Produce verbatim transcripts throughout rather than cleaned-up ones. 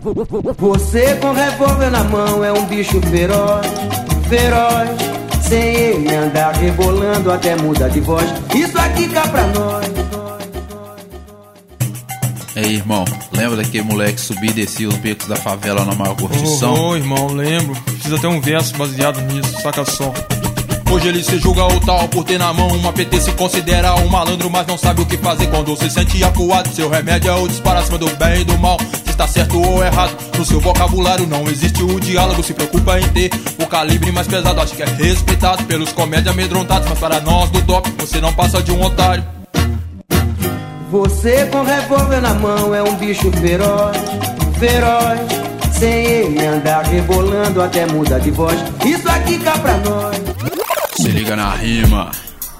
Você com revólver na mão é um bicho feroz, feroz. Sem ele andar rebolando até muda de voz. Isso aqui cá pra nós. Ei, irmão, lembra daquele moleque que subia e descia os becos da favela na maior curtição? Ô, oh, oh, irmão, lembro. Fiz até um verso baseado nisso, saca só. Hoje ele se julga o tal por ter na mão uma P T, se considera um malandro, mas não sabe o que fazer quando se sente acuado. Seu remédio é o disparo acima do bem e do mal. Se está certo ou errado, no seu vocabulário não existe o diálogo. Se preocupa em ter o calibre mais pesado, acho que é respeitado pelos comédias amedrontados. Mas para nós do top, você não passa de um otário. Você com revólver na mão é um bicho feroz, feroz. Sem ele andar rebolando até muda de voz. Isso aqui cá pra nós. Se liga na rima.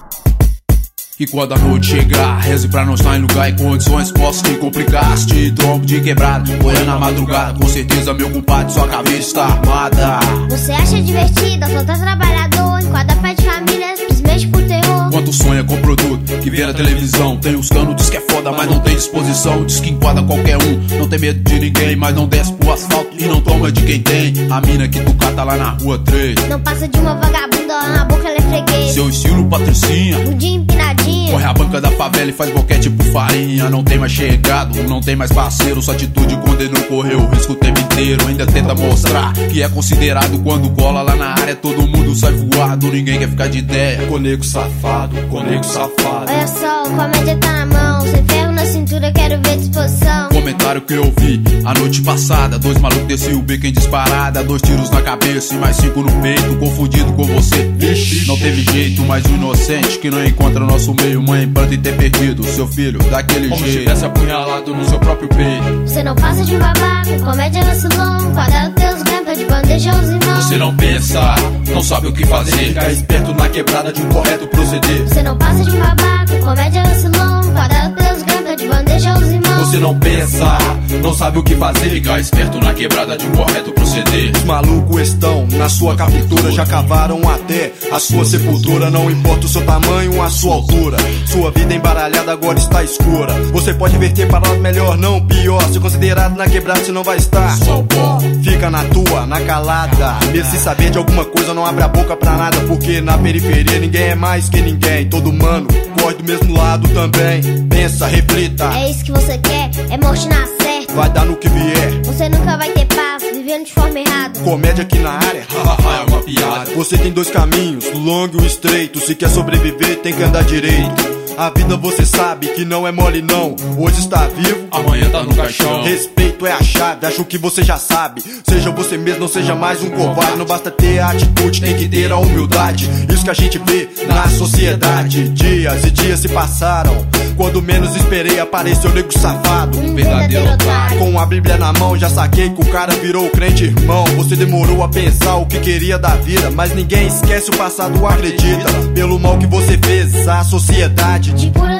E quando a noite chegar, reze pra não estar em lugar e condições posso te complicar. Te trombo de quebrado, correndo na madrugada. Com certeza meu compadre, sua cabeça está armada. Você acha divertido, afrontar trabalhador, enquadra pai de família, simplesmente por terror. Quanto sonha com produto que vê na televisão. Tem os canos, diz que é foda, mas não tem disposição. Diz que enquadra qualquer um, não tem medo de ninguém. Mas não desce pro asfalto e não toma de quem tem. A mina que tu cata lá na rua três não passa de uma vagabunda, na boca ela é freguês. Seu estilo patricinha, um dia empinadinho. Corre a banca da favela e faz boquete por farinha. Não tem mais chegado, não tem mais parceiro. Sua atitude quando ele não correu o risco o tempo inteiro. Ainda tenta mostrar que é considerado. Quando cola lá na área todo mundo sai voado. Ninguém quer ficar de ideia. Conego safado, conego safado. Olha só, o comédia tá na mão. Sem ferro na cintura, quero ver disposição. Comentário que eu vi a noite passada. Dois malucos desciam o beco em disparada. Dois tiros na cabeça e mais cinco no peito. Confundido com você, vixe, não teve jeito. Mas o inocente que não encontra nosso meio. Mãe planta e ter perdido seu filho daquele como jeito. Como se tivesse apunhalado no seu próprio peito. Você não passa de um babaca, comédia vacilão. Quadrado teus grampas de bandeja aos irmãos. Você não pensa, não sabe o que fazer. Fica esperto na quebrada de um correto proceder. Você não passa de um babaca, comédia vacilão. Quadrado teus grampas de bandeja aos irmãos. Você não pensa, não sabe o que fazer. Fica esperto na quebrada de um correto proceder. Os malucos estão na sua captura, já cavaram até a sua sepultura. Não importa o seu tamanho, a sua altura. Sua vida embaralhada agora está escura. Você pode inverter para lado melhor, não pior. Se considerado na quebrada, você não vai estar. Só pó. Fica na tua, na calada. Mesmo sem saber de alguma coisa, não abre a boca pra nada. Porque na periferia ninguém é mais que ninguém. Todo mano corre do mesmo lado também. Pensa, reflita. É isso que você quer, é morte na certa. Vai dar no que vier. Você nunca vai ter paz, vivendo de forma errada. Comédia aqui na área, hahaha, é uma piada. Você tem dois caminhos, o longo e o estreito. Se quer sobreviver, tem que andar direito. A vida você sabe que não é mole não. Hoje está vivo, amanhã tá no caixão. Respeito é a chave, acho que você já sabe. Seja você mesmo, não seja mais um covarde. Não basta ter a atitude, tem que ter a humildade. Isso que a gente vê na sociedade. Dias e dias se passaram, quando menos esperei apareceu o nego safado. Um verdadeiro otário. Com a Bíblia na mão já saquei que o cara virou crente irmão. Você demorou a pensar o que queria da vida, mas ninguém esquece o passado, acredita. Pelo mal que você fez à sociedade de pura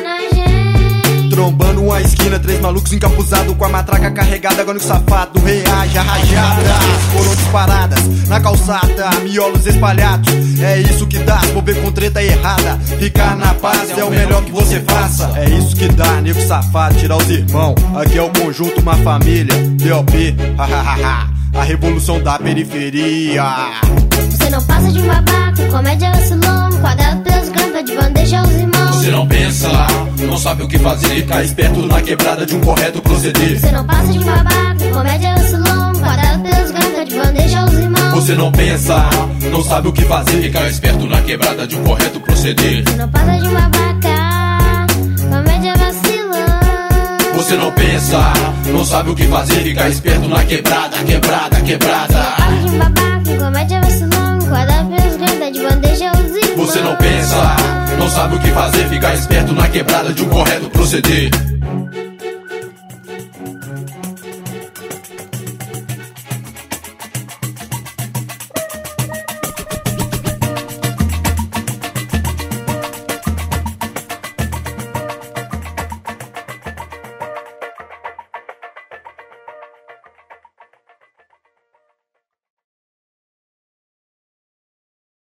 sacanagem. Trombando uma esquina, três malucos encapuzados com a matraca carregada. Agora o safado reage a rajadas. Foram disparadas na calçada, miolos espalhados. É isso que dá, se ver com treta errada. Ficar na paz é o melhor que você faça. É isso que dá, nego safado, tirar os irmãos. Aqui é o conjunto, uma família. D O P, hahaha, a revolução da periferia. Você não passa de um babaca, comédia vacilão. Quadrado pelos grampas de bandeja aos irmãos. Você não pensa, não sabe o que fazer. Fica esperto na quebrada de um correto proceder. Você não passa de um babaca, comédia vacilão. Quadrado pelos grampas de bandeja aos irmãos. Você não pensa, não sabe o que fazer. Fica esperto na quebrada de um correto proceder. Você não passa de um babaca, comédia vacilão. Você não pensa, não sabe o que fazer. Fica esperto na quebrada, quebrada, quebrada. Você não passa de um babaca, comédia vacilão. Quadrado pelos grampas de bandeja aos irmãos. Você não pensa, não sabe o que fazer. Fica esperto na quebrada de um correto proceder.